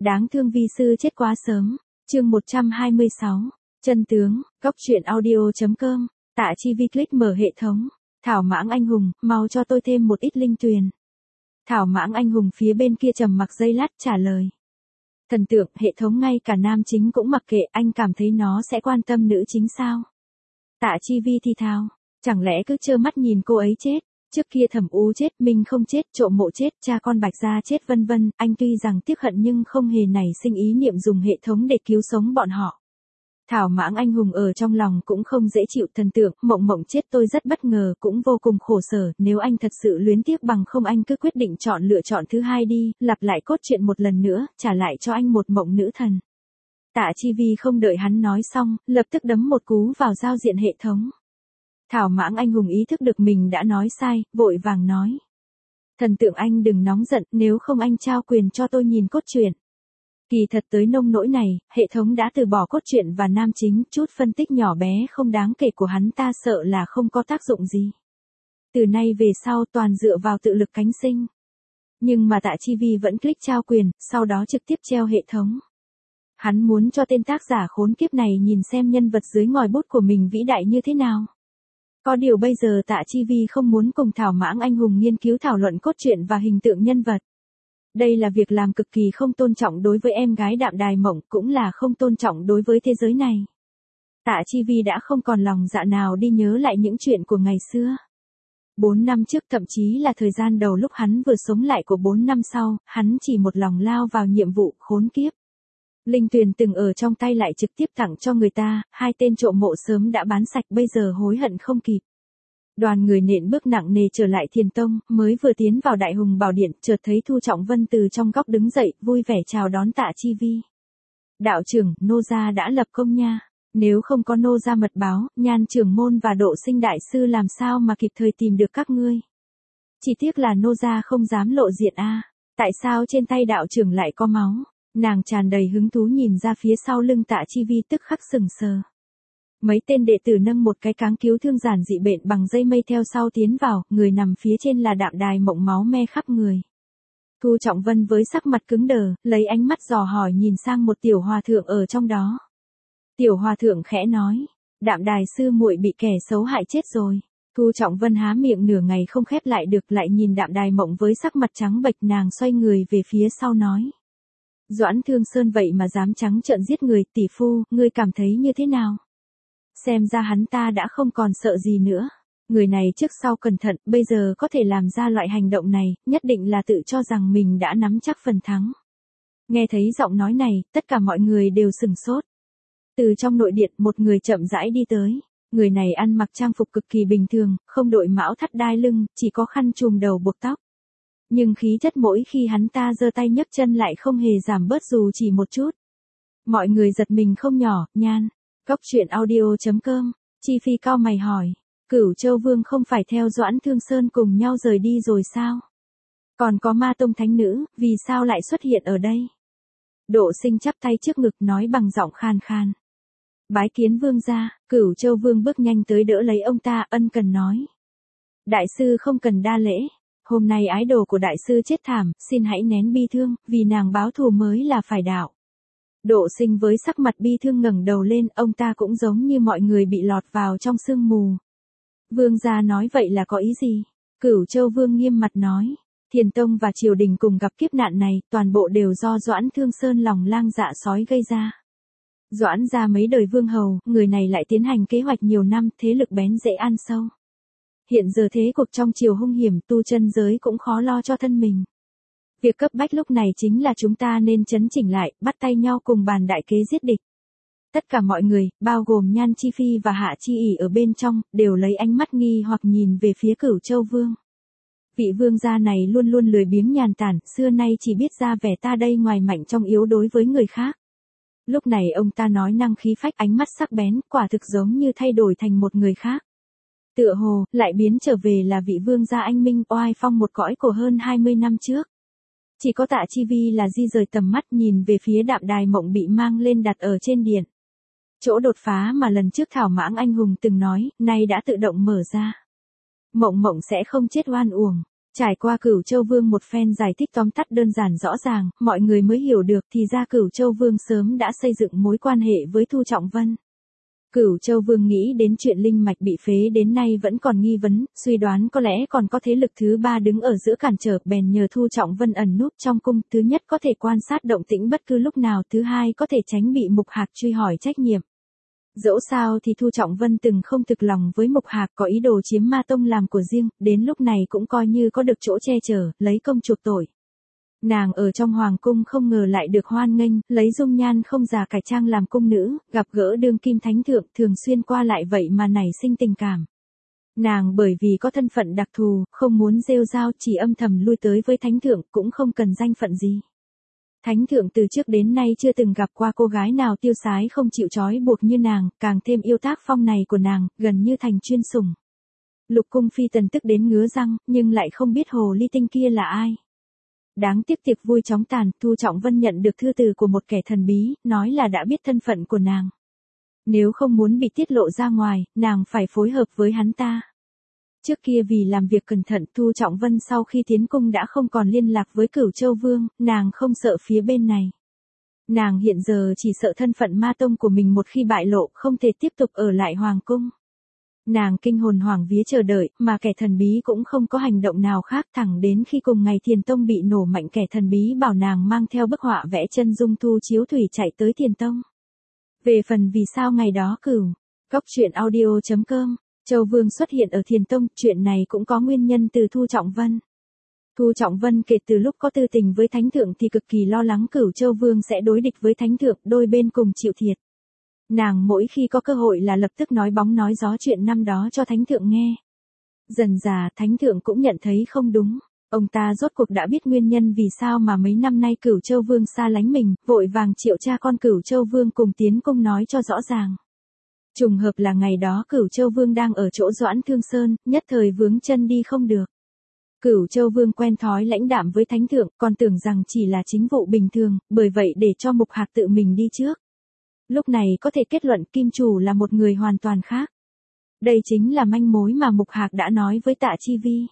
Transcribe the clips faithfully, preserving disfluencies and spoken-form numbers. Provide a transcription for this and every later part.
Đáng thương vi sư chết quá sớm. Chương một trăm hai mươi sáu. Chân tướng, góc truyện audio chấm com. Tạ Chi Vi click mở hệ thống. Thảo Mãng Anh Hùng, mau cho tôi thêm một ít linh tuyền. Thảo Mãng Anh Hùng phía bên kia trầm mặc giây lát trả lời. Thần tượng, hệ thống ngay cả nam chính cũng mặc kệ, anh cảm thấy nó sẽ quan tâm nữ chính sao? Tạ Chi Vi thì thào, chẳng lẽ cứ trơ mắt nhìn cô ấy chết? Trước kia Thẩm Ú chết, Minh không chết, Trộm Mộ chết, cha con Bạch Gia chết vân vân, anh tuy rằng tiếc hận nhưng không hề nảy sinh ý niệm dùng hệ thống để cứu sống bọn họ. Thảo Mãng Anh Hùng ở trong lòng cũng không dễ chịu, thần tượng, Mộng Mộng chết tôi rất bất ngờ, cũng vô cùng khổ sở, nếu anh thật sự luyến tiếc bằng không anh cứ quyết định chọn lựa chọn thứ hai đi, lặp lại cốt truyện một lần nữa, trả lại cho anh một mộng nữ thần. Tạ Chi Vi không đợi hắn nói xong, lập tức đấm một cú vào giao diện hệ thống. Thảo Mãng Anh Hùng ý thức được mình đã nói sai, vội vàng nói. Thần tượng anh đừng nóng giận, nếu không anh trao quyền cho tôi nhìn cốt truyện. Kỳ thật tới nông nỗi này, hệ thống đã từ bỏ cốt truyện và nam chính, chút phân tích nhỏ bé không đáng kể của hắn ta sợ là không có tác dụng gì. Từ nay về sau toàn dựa vào tự lực cánh sinh. Nhưng mà Tạ Chi Vi vẫn click trao quyền, sau đó trực tiếp treo hệ thống. Hắn muốn cho tên tác giả khốn kiếp này nhìn xem nhân vật dưới ngòi bút của mình vĩ đại như thế nào. Có điều bây giờ Tạ Chi Vi không muốn cùng Thảo Mãng Anh Hùng nghiên cứu thảo luận cốt truyện và hình tượng nhân vật. Đây là việc làm cực kỳ không tôn trọng đối với em gái Đạm Đài Mộng, cũng là không tôn trọng đối với thế giới này. Tạ Chi Vi đã không còn lòng dạ nào đi nhớ lại những chuyện của ngày xưa. Bốn năm trước, thậm chí là thời gian đầu lúc hắn vừa sống lại của bốn năm sau, hắn chỉ một lòng lao vào nhiệm vụ khốn kiếp. Linh tuyền từng ở trong tay lại trực tiếp tặng cho người ta, hai tên trộm mộ sớm đã bán sạch, bây giờ hối hận không kịp. Đoàn người nện bước nặng nề trở lại Thiền Tông, mới vừa tiến vào Đại Hùng Bảo Điện, chợt thấy Thu Trọng Vân từ trong góc đứng dậy, vui vẻ chào đón Tạ Chi Vi. Đạo trưởng, nô gia đã lập công nha. Nếu không có nô gia mật báo, Nhan trưởng môn và Độ Sinh đại sư làm sao mà kịp thời tìm được các ngươi. Chỉ tiếc là nô gia không dám lộ diện a. À. Tại sao trên tay đạo trưởng lại có máu? Nàng tràn đầy hứng thú nhìn ra phía sau lưng Tạ Chi Vi, tức khắc sừng sờ. Mấy tên đệ tử nâng một cái cáng cứu thương giản dị bệnh bằng dây mây theo sau tiến vào, người nằm phía trên là Đạm Đài Mộng, máu me khắp người. Thu Trọng Vân với sắc mặt cứng đờ, lấy ánh mắt dò hỏi nhìn sang một tiểu hòa thượng ở trong đó. Tiểu hòa thượng khẽ nói, Đạm Đài sư muội bị kẻ xấu hại chết rồi. Thu Trọng Vân há miệng nửa ngày không khép lại được, lại nhìn Đạm Đài Mộng với sắc mặt trắng bệch, nàng xoay người về phía sau nói. Doãn Thương Sơn vậy mà dám trắng trợn giết người, tỷ phu, ngươi cảm thấy như thế nào? Xem ra hắn ta đã không còn sợ gì nữa. Người này trước sau cẩn thận, bây giờ có thể làm ra loại hành động này, nhất định là tự cho rằng mình đã nắm chắc phần thắng. Nghe thấy giọng nói này, tất cả mọi người đều sừng sốt. Từ trong nội điện, một người chậm rãi đi tới. Người này ăn mặc trang phục cực kỳ bình thường, không đội mão thắt đai lưng, chỉ có khăn trùm đầu buộc tóc. Nhưng khí chất mỗi khi hắn ta giơ tay nhấc chân lại không hề giảm bớt dù chỉ một chút. Mọi người giật mình không nhỏ. Nhan. Góc truyện audio chấm com. Chi Phi cau mày hỏi. Cửu Châu Vương không phải theo Doãn Thương Sơn cùng nhau rời đi rồi sao? Còn có Ma Tông Thánh Nữ, vì sao lại xuất hiện ở đây? Độ Sinh chắp tay trước ngực nói bằng giọng khan khan. Bái kiến vương gia. Cửu Châu Vương bước nhanh tới đỡ lấy ông ta, ân cần nói. Đại sư không cần đa lễ. Hôm nay ái đồ của đại sư chết thảm, xin hãy nén bi thương, vì nàng báo thù mới là phải đạo. Độ Sinh với sắc mặt bi thương ngẩng đầu lên, ông ta cũng giống như mọi người bị lọt vào trong sương mù. Vương gia nói vậy là có ý gì? Cửu Châu Vương nghiêm mặt nói. Thiền Tông và triều đình cùng gặp kiếp nạn này, toàn bộ đều do Doãn Thương Sơn lòng lang dạ sói gây ra. Doãn gia mấy đời vương hầu, người này lại tiến hành kế hoạch nhiều năm, thế lực bén dễ ăn sâu. Hiện giờ thế cuộc trong triều hung hiểm, tu chân giới cũng khó lo cho thân mình. Việc cấp bách lúc này chính là chúng ta nên chấn chỉnh lại, bắt tay nhau cùng bàn đại kế giết địch. Tất cả mọi người, bao gồm Nhan Chi Phi và Hạ Chi ỉ ở bên trong, đều lấy ánh mắt nghi hoặc nhìn về phía Cửu Châu Vương. Vị vương gia này luôn luôn lười biếng nhàn tản, xưa nay chỉ biết ra vẻ ta đây ngoài mạnh trong yếu đối với người khác. Lúc này ông ta nói năng khí phách, ánh mắt sắc bén, quả thực giống như thay đổi thành một người khác. Tựa hồ, lại biến trở về là vị vương gia anh minh oai phong một cõi của hơn hai mươi năm trước. Chỉ có Tạ Chi Vi là di rời tầm mắt nhìn về phía Đạm Đài Mộng bị mang lên đặt ở trên điện. Chỗ đột phá mà lần trước Thảo Mãng Anh Hùng từng nói, nay đã tự động mở ra. Mộng Mộng sẽ không chết oan uổng. Trải qua Cửu Châu Vương một phen giải thích tóm tắt đơn giản rõ ràng, mọi người mới hiểu được thì ra Cửu Châu Vương sớm đã xây dựng mối quan hệ với Thu Trọng Vân. Cửu Châu Vương nghĩ đến chuyện linh mạch bị phế đến nay vẫn còn nghi vấn, suy đoán có lẽ còn có thế lực thứ ba đứng ở giữa cản trở, bèn nhờ Thu Trọng Vân ẩn núp trong cung, thứ nhất có thể quan sát động tĩnh bất cứ lúc nào, thứ hai có thể tránh bị Mục Hạc truy hỏi trách nhiệm. Dẫu sao thì Thu Trọng Vân từng không thực lòng với Mục Hạc, có ý đồ chiếm Ma Tông làm của riêng, đến lúc này cũng coi như có được chỗ che chở, lấy công chuộc tội. Nàng ở trong hoàng cung không ngờ lại được hoan nghênh, lấy dung nhan không già cải trang làm cung nữ, gặp gỡ đương kim thánh thượng, thường xuyên qua lại vậy mà nảy sinh tình cảm. Nàng bởi vì có thân phận đặc thù, không muốn rêu rao, chỉ âm thầm lui tới với thánh thượng, cũng không cần danh phận gì. Thánh thượng từ trước đến nay chưa từng gặp qua cô gái nào tiêu sái không chịu trói buộc như nàng, càng thêm yêu tác phong này của nàng, gần như thành chuyên sủng. Lục cung phi tần tức đến ngứa răng, nhưng lại không biết hồ ly tinh kia là ai. Đáng tiếc tiệc vui chóng tàn, Thu Trọng Vân nhận được thư từ của một kẻ thần bí, nói là đã biết thân phận của nàng. Nếu không muốn bị tiết lộ ra ngoài, nàng phải phối hợp với hắn ta. Trước kia vì làm việc cẩn thận, Thu Trọng Vân sau khi tiến cung đã không còn liên lạc với Cửu Châu Vương, nàng không sợ phía bên này. Nàng hiện giờ chỉ sợ thân phận Ma Tông của mình một khi bại lộ, không thể tiếp tục ở lại hoàng cung. Nàng kinh hồn hoảng vía chờ đợi, mà kẻ thần bí cũng không có hành động nào khác, thẳng đến khi cùng ngày Thiền Tông bị nổ mạnh, kẻ thần bí bảo nàng mang theo bức họa vẽ chân dung Thu Chiếu Thủy chạy tới Thiền Tông. Về phần vì sao ngày đó Cửu Cốc truyện audio chấm com, Châu Vương xuất hiện ở Thiền Tông, chuyện này cũng có nguyên nhân từ Thu Trọng Vân. Thu Trọng Vân kể từ lúc có tư tình với Thánh Thượng thì cực kỳ lo lắng Cửu Châu Vương sẽ đối địch với Thánh Thượng, đôi bên cùng chịu thiệt. Nàng mỗi khi có cơ hội là lập tức nói bóng nói gió chuyện năm đó cho Thánh Thượng nghe. Dần dà Thánh Thượng cũng nhận thấy không đúng, ông ta rốt cuộc đã biết nguyên nhân vì sao mà mấy năm nay Cửu Châu Vương xa lánh mình, vội vàng triệu cha con Cửu Châu Vương cùng tiến cung nói cho rõ ràng. Trùng hợp là ngày đó Cửu Châu Vương đang ở chỗ Doãn Thương Sơn, nhất thời vướng chân đi không được. Cửu Châu Vương quen thói lãnh đạm với Thánh Thượng, còn tưởng rằng chỉ là chính vụ bình thường, bởi vậy để cho Mục Hạc tự mình đi trước. Lúc này có thể kết luận Kim Chủ là một người hoàn toàn khác. Đây chính là manh mối mà Mục Hạc đã nói với Tạ Chi Vi.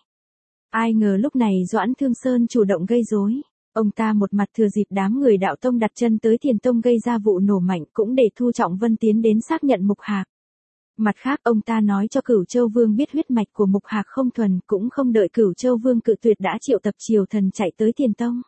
Ai ngờ lúc này Doãn Thương Sơn chủ động gây rối. Ông ta một mặt thừa dịp đám người đạo tông đặt chân tới Thiền Tông gây ra vụ nổ mạnh, cũng để Thu Trọng Vân tiến đến xác nhận Mục Hạc. Mặt khác ông ta nói cho Cửu Châu Vương biết huyết mạch của Mục Hạc không thuần, cũng không đợi Cửu Châu Vương cự tuyệt đã triệu tập triều thần chạy tới Thiền Tông.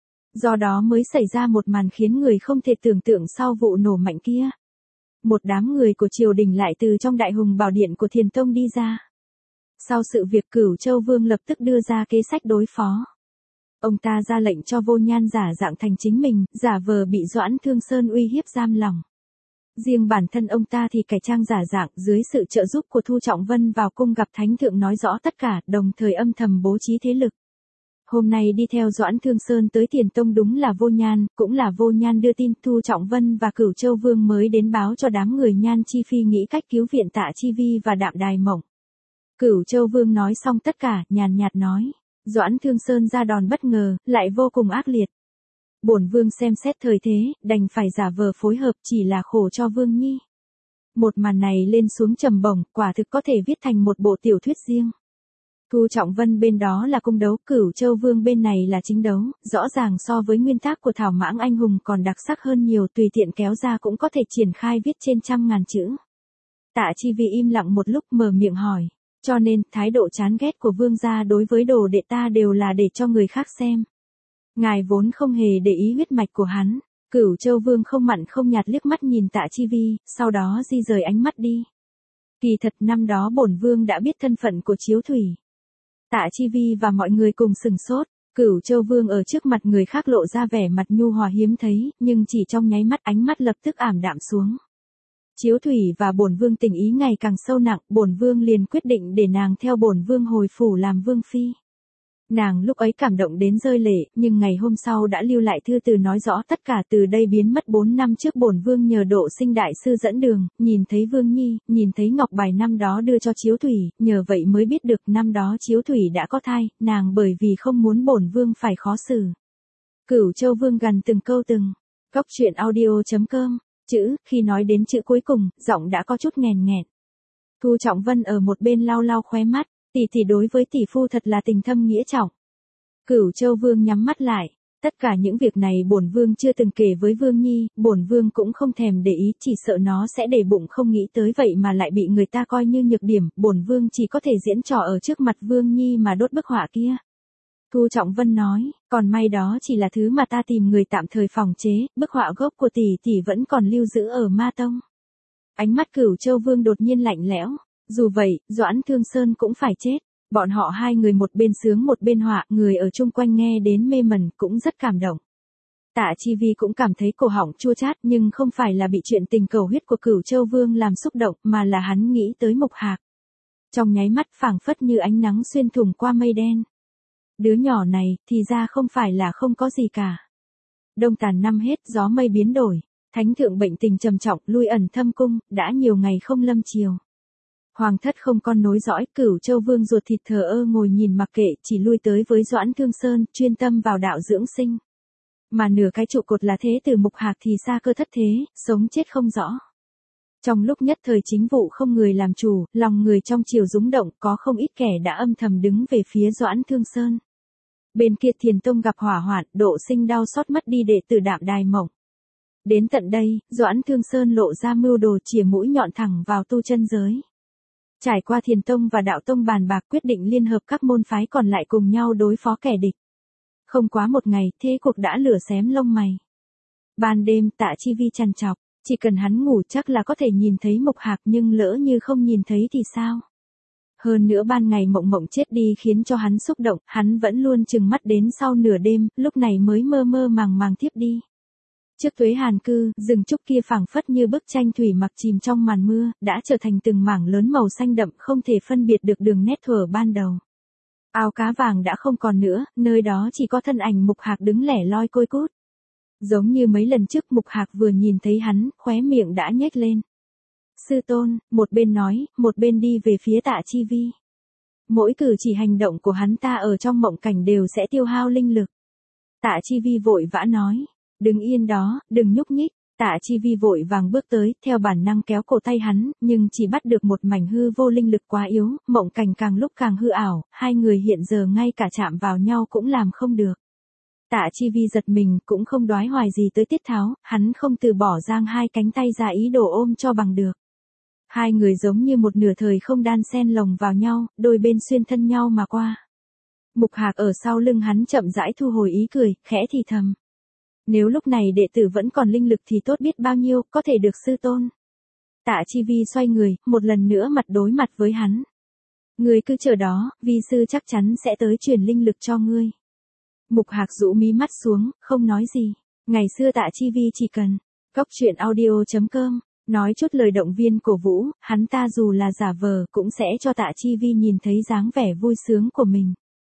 Do đó mới xảy ra một màn khiến người không thể tưởng tượng sau vụ nổ mạnh kia. Một đám người của triều đình lại từ trong Đại Hùng Bảo Điện của Thiền Tông đi ra. Sau sự việc Cửu Châu Vương lập tức đưa ra kế sách đối phó. Ông ta ra lệnh cho Vô Nhan giả dạng thành chính mình, giả vờ bị Doãn Thương Sơn uy hiếp giam lỏng. Riêng bản thân ông ta thì cải trang giả dạng, dưới sự trợ giúp của Thu Trọng Vân vào cung gặp Thánh Thượng nói rõ tất cả, đồng thời âm thầm bố trí thế lực. Hôm nay đi theo Doãn Thương Sơn tới Thiền Tông đúng là Vô Nhan, cũng là Vô Nhan đưa tin Thu Trọng Vân và Cửu Châu Vương mới đến báo cho đám người Nhan Chi Phi nghĩ cách cứu viện Tạ Chi Vi và Đạm Đài Mộng. Cửu Châu Vương nói xong tất cả, nhàn nhạt nói, Doãn Thương Sơn ra đòn bất ngờ, lại vô cùng ác liệt. Bổn Vương xem xét thời thế, đành phải giả vờ phối hợp, chỉ là khổ cho Vương Nhi. Một màn này lên xuống trầm bổng, quả thực có thể viết thành một bộ tiểu thuyết riêng. Thu Trọng Vân bên đó là cung đấu, Cửu Châu Vương bên này là chính đấu, rõ ràng so với nguyên tác của Thảo Mãng Anh Hùng còn đặc sắc hơn nhiều, tùy tiện kéo ra cũng có thể triển khai viết trên trăm ngàn chữ. Tạ Chi Vi im lặng một lúc mở miệng hỏi, cho nên thái độ chán ghét của Vương gia đối với đồ đệ ta đều là để cho người khác xem. Ngài vốn không hề để ý huyết mạch của hắn. Cửu Châu Vương không mặn không nhạt liếc mắt nhìn Tạ Chi Vi, sau đó di rời ánh mắt đi. Kỳ thật năm đó bổn Vương đã biết thân phận của Chiếu Thủy. Tạ Chi Vi và mọi người cùng sừng sốt, Cửu Châu Vương ở trước mặt người khác lộ ra vẻ mặt nhu hòa hiếm thấy, nhưng chỉ trong nháy mắt ánh mắt lập tức ảm đạm xuống. Chiếu Thủy và bổn Vương tình ý ngày càng sâu nặng, bổn Vương liền quyết định để nàng theo bổn Vương hồi phủ làm Vương Phi. Nàng lúc ấy cảm động đến rơi lệ, nhưng ngày hôm sau đã lưu lại thư từ nói rõ tất cả, từ đây biến mất. Bốn năm trước bổn Vương nhờ Độ Sinh đại sư dẫn đường, nhìn thấy Vương Nhi, nhìn thấy ngọc bài năm đó đưa cho Chiếu Thủy, nhờ vậy mới biết được năm đó Chiếu Thủy đã có thai, nàng bởi vì không muốn bổn Vương phải khó xử. Cửu Châu Vương gằn từng câu từng. Cốc truyện audio chấm com, chữ, khi nói đến chữ cuối cùng, giọng đã có chút nghèn nghẹn. Thu Trọng Vân ở một bên lau lau khóe mắt. Tỷ tỷ đối với tỷ phu thật là tình thâm nghĩa trọng. Cửu Châu Vương nhắm mắt lại. Tất cả những việc này bổn vương chưa từng kể với Vương Nhi, bổn vương cũng không thèm để ý, chỉ sợ nó sẽ để bụng không nghĩ tới vậy mà lại bị người ta coi như nhược điểm, bổn vương chỉ có thể diễn trò ở trước mặt Vương Nhi mà đốt bức họa kia. Thu Trọng Vân nói, còn may đó chỉ là thứ mà ta tìm người tạm thời phòng chế, bức họa gốc của tỷ tỷ vẫn còn lưu giữ ở Ma Tông. Ánh mắt Cửu Châu Vương đột nhiên lạnh lẽo, dù vậy, Doãn Thương Sơn cũng phải chết. Bọn họ hai người một bên sướng một bên họa, người ở chung quanh nghe đến mê mẩn cũng rất cảm động. Tạ Chi Vi cũng cảm thấy cổ họng chua chát, nhưng không phải là bị chuyện tình cầu huyết của Cửu Châu Vương làm xúc động, mà là hắn nghĩ tới Mục Hạc. Trong nháy mắt phảng phất như ánh nắng xuyên thủng qua mây đen. Đứa nhỏ này, thì ra không phải là không có gì cả. Đông tàn năm hết, gió mây biến đổi, thánh thượng bệnh tình trầm trọng, lui ẩn thâm cung, đã nhiều ngày không lâm triều. Hoàng thất không con nối dõi, Cửu Châu Vương ruột thịt thờ ơ ngồi nhìn mặc kệ, chỉ lui tới với Doãn Thương Sơn, chuyên tâm vào đạo dưỡng sinh. Mà nửa cái trụ cột là thế tử Mục Hạc thì xa cơ thất thế, sống chết không rõ. Trong lúc nhất thời chính vụ không người làm chủ, lòng người trong triều rúng động, có không ít kẻ đã âm thầm đứng về phía Doãn Thương Sơn. Bên kia Thiền Tông gặp hỏa hoạn, Độ Sinh đau xót mất đi đệ tử Đạm Đài Mộng. Đến tận đây, Doãn Thương Sơn lộ ra mưu đồ chìa mũi nhọn thẳng vào tu chân giới. Trải qua Thiền Tông và Đạo Tông bàn bạc quyết định liên hợp các môn phái còn lại cùng nhau đối phó kẻ địch. Không quá một ngày, thế cuộc đã lửa xém lông mày. Ban đêm Tạ Chi Vi trằn trọc, chỉ cần hắn ngủ chắc là có thể nhìn thấy Mục Hạc, nhưng lỡ như không nhìn thấy thì sao? Hơn nữa ban ngày Mộng Mộng chết đi khiến cho hắn xúc động, hắn vẫn luôn chừng mắt đến sau nửa đêm, lúc này mới mơ mơ màng màng thiếp đi. Trước Tuế Hàn Cư, rừng trúc kia phảng phất như bức tranh thủy mặc chìm trong màn mưa, đã trở thành từng mảng lớn màu xanh đậm, không thể phân biệt được đường nét thuở ban đầu. Ao cá vàng đã không còn nữa, nơi đó chỉ có thân ảnh Mục Hạc đứng lẻ loi côi cút. Giống như mấy lần trước Mục Hạc vừa nhìn thấy hắn, khóe miệng đã nhếch lên. Sư tôn, một bên nói, một bên đi về phía Tạ Chi Vi. Mỗi cử chỉ hành động của hắn ta ở trong mộng cảnh đều sẽ tiêu hao linh lực. Tạ Chi Vi vội vã nói. Đừng yên đó, đừng nhúc nhích. Tạ Chi Vi vội vàng bước tới, theo bản năng kéo cổ tay hắn, nhưng chỉ bắt được một mảnh hư vô, linh lực quá yếu, mộng cảnh càng lúc càng hư ảo, hai người hiện giờ ngay cả chạm vào nhau cũng làm không được. Tạ Chi Vi giật mình, cũng không đoái hoài gì tới Tiết Tháo, hắn không từ bỏ giang hai cánh tay ra ý đồ ôm cho bằng được. Hai người giống như một nửa thời không đan xen lồng vào nhau, đôi bên xuyên thân nhau mà qua. Mục Hạc ở sau lưng hắn chậm rãi thu hồi ý cười, khẽ thì thầm. Nếu lúc này đệ tử vẫn còn linh lực thì tốt biết bao nhiêu, có thể được sư tôn. Tạ Chi Vi xoay người, một lần nữa mặt đối mặt với hắn. Ngươi cứ chờ đó, vi sư chắc chắn sẽ tới truyền linh lực cho ngươi. Mục Hạc rũ mí mắt xuống, không nói gì. Ngày xưa Tạ Chi Vi chỉ cần góc truyện audio chấm com nói chút lời động viên cổ vũ, hắn ta dù là giả vờ cũng sẽ cho Tạ Chi Vi nhìn thấy dáng vẻ vui sướng của mình.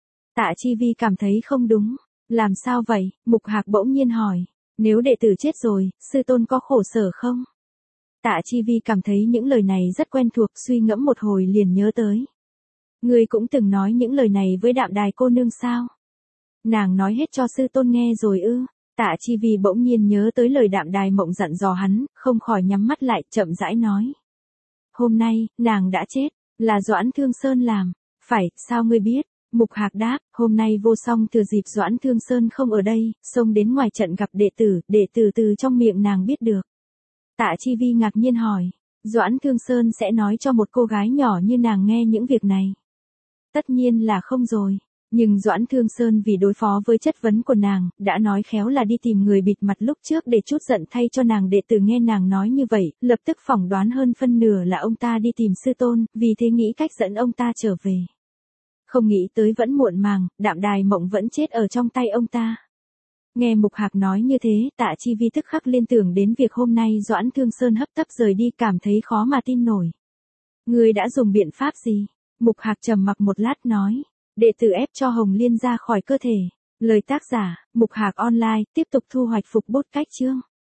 Tạ Chi Vi cảm thấy không đúng. Làm sao vậy? Mục Hạc bỗng nhiên hỏi. Nếu đệ tử chết rồi, sư tôn có khổ sở không? Tạ Chi Vi cảm thấy những lời này rất quen thuộc, suy ngẫm một hồi liền nhớ tới. Ngươi cũng từng nói những lời này với Đạm Đài cô nương sao? Nàng nói hết cho sư tôn nghe rồi ư? Tạ Chi Vi bỗng nhiên nhớ tới lời Đạm Đài Mộng dặn dò hắn, không khỏi nhắm mắt lại, chậm rãi nói. Hôm nay, nàng đã chết, là Doãn Thương Sơn làm. Phải, sao ngươi biết? Mục Hạc đáp, hôm nay vô song thừa dịp Doãn Thương Sơn không ở đây, xông đến ngoài trận gặp đệ tử, đệ tử từ trong miệng nàng biết được. Tạ Chi Vi ngạc nhiên hỏi, Doãn Thương Sơn sẽ nói cho một cô gái nhỏ như nàng nghe những việc này? Tất nhiên là không rồi, nhưng Doãn Thương Sơn vì đối phó với chất vấn của nàng, đã nói khéo là đi tìm người bịt mặt lúc trước để trút giận thay cho nàng. Đệ tử nghe nàng nói như vậy, lập tức phỏng đoán hơn phân nửa là ông ta đi tìm sư tôn, vì thế nghĩ cách dẫn ông ta trở về. Không nghĩ tới vẫn muộn màng, Đạm Đài Mộng vẫn chết ở trong tay ông ta. Nghe Mục Hạc nói như thế, Tạ Chi Vi tức khắc liên tưởng đến việc hôm nay Doãn Thương Sơn hấp tấp rời đi, cảm thấy khó mà tin nổi. Ngươi đã dùng biện pháp gì? Mục Hạc trầm mặc một lát nói. Đệ tử ép cho Hồng Liên ra khỏi cơ thể. Lời tác giả, Mục Hạc Online, tiếp tục thu hoạch phục bút cách chương.